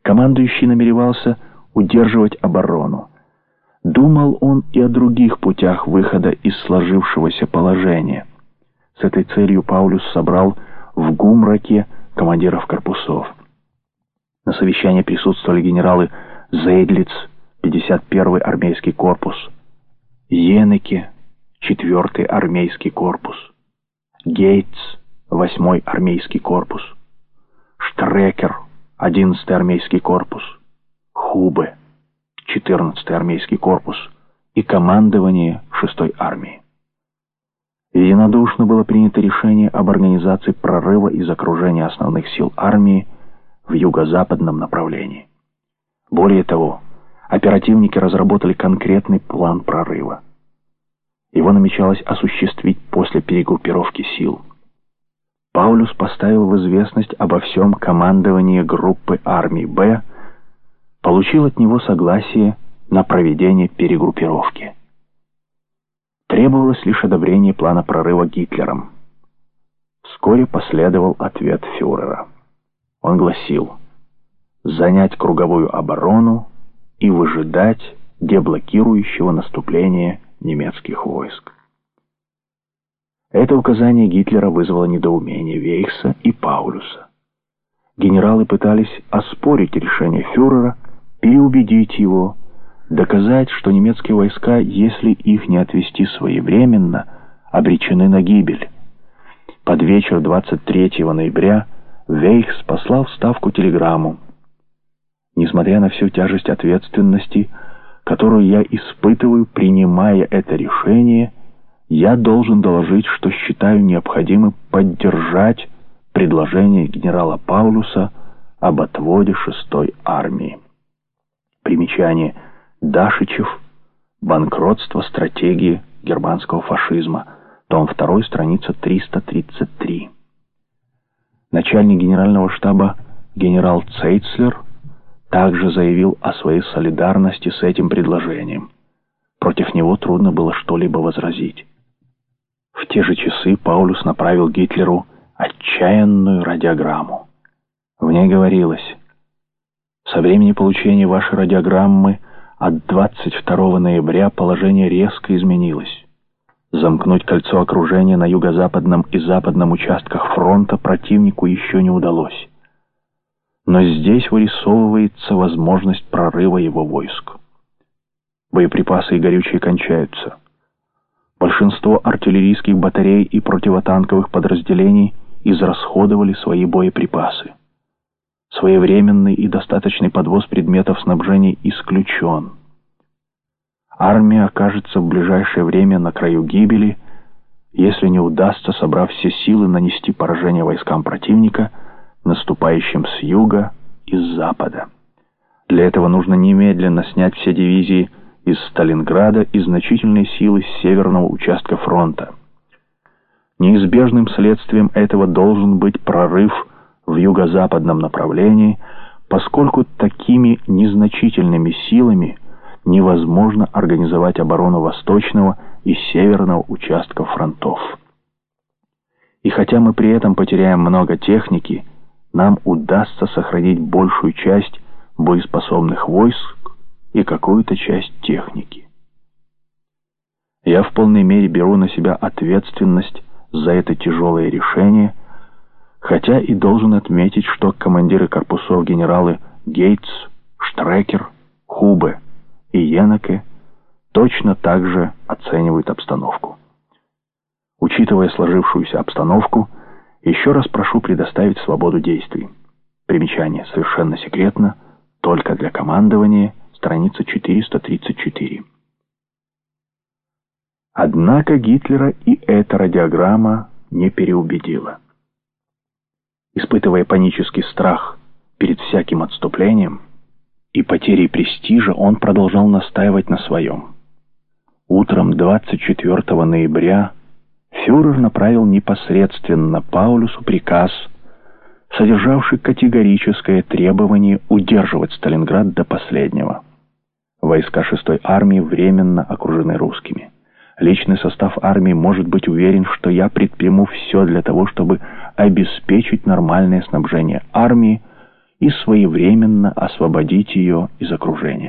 Командующий намеревался удерживать оборону. Думал он и о других путях выхода из сложившегося положения. С этой целью Паулюс собрал в Гумраке командиров корпусов. На совещании присутствовали генералы Зейдлиц, 51-й армейский корпус, Йенеке, 4-й армейский корпус, Гейтс, 8-й армейский корпус, Штрекер, 11-й армейский корпус, Хубе, 14-й армейский корпус и командование 6-й армии. Единодушно было принято решение об организации прорыва из окружения основных сил армии в юго-западном направлении. Более того, оперативники разработали конкретный план прорыва. Его намечалось осуществить после перегруппировки сил. Паулюс поставил в известность обо всем командование группы армий «Б», получил от него согласие на проведение перегруппировки. Требовалось лишь одобрение плана прорыва Гитлером. Вскоре последовал ответ фюрера. Он гласил: занять круговую оборону и выжидать деблокирующего наступления немецких войск. Это указание Гитлера вызвало недоумение Вейхса и Паулюса. Генералы пытались оспорить решение фюрера, переубедить его, доказать, что немецкие войска, если их не отвести своевременно, обречены на гибель. Под вечер 23 ноября Вейхс послал в Ставку телеграмму: «Несмотря на всю тяжесть ответственности, которую я испытываю, принимая это решение, я должен доложить, что считаю необходимым поддержать предложение генерала Паулюса об отводе 6-й армии». Примечание: Дашичев. Банкротство стратегии германского фашизма. Том 2, страница 333. Начальник генерального штаба генерал Цейцлер также заявил о своей солидарности с этим предложением. Против него трудно было что-либо возразить. В те же часы Паулюс направил Гитлеру отчаянную радиограмму. В ней говорилось: «Со времени получения вашей радиограммы от 22 ноября положение резко изменилось. Замкнуть кольцо окружения на юго-западном и западном участках фронта противнику еще не удалось. Но здесь вырисовывается возможность прорыва его войск. Боеприпасы и горючее кончаются. Большинство артиллерийских батарей и противотанковых подразделений израсходовали свои боеприпасы. Своевременный и достаточный подвоз предметов снабжения исключен. Армия окажется в ближайшее время на краю гибели, если не удастся, собрав все силы, нанести поражение войскам противника, наступающим с юга и с запада. Для этого нужно немедленно снять все дивизии из Сталинграда и значительные силы с северного участка фронта. Неизбежным следствием этого должен быть прорыв в юго-западном направлении, поскольку такими незначительными силами невозможно организовать оборону восточного и северного участков фронтов. И хотя мы при этом потеряем много техники, нам удастся сохранить большую часть боеспособных войск и какую-то часть техники. Я в полной мере беру на себя ответственность за это тяжелое решение, хотя и должен отметить, что командиры корпусов генералы Гейтс, Штрекер, Хубе и Йенеке точно так же оценивают обстановку. Учитывая сложившуюся обстановку, еще раз прошу предоставить свободу действий. Примечание: совершенно секретно, только для командования, страница 434. Однако Гитлера и эта радиограмма не переубедила. Испытывая панический страх перед всяким отступлением и потерей престижа, он продолжал настаивать на своем. Утром 24 ноября фюрер направил непосредственно Паулюсу приказ, содержавший категорическое требование удерживать Сталинград до последнего. Войска 6-й армии временно окружены русскими. Личный состав армии может быть уверен, что я предприму все для того, чтобы обеспечить нормальное снабжение армии и своевременно освободить ее из окружения.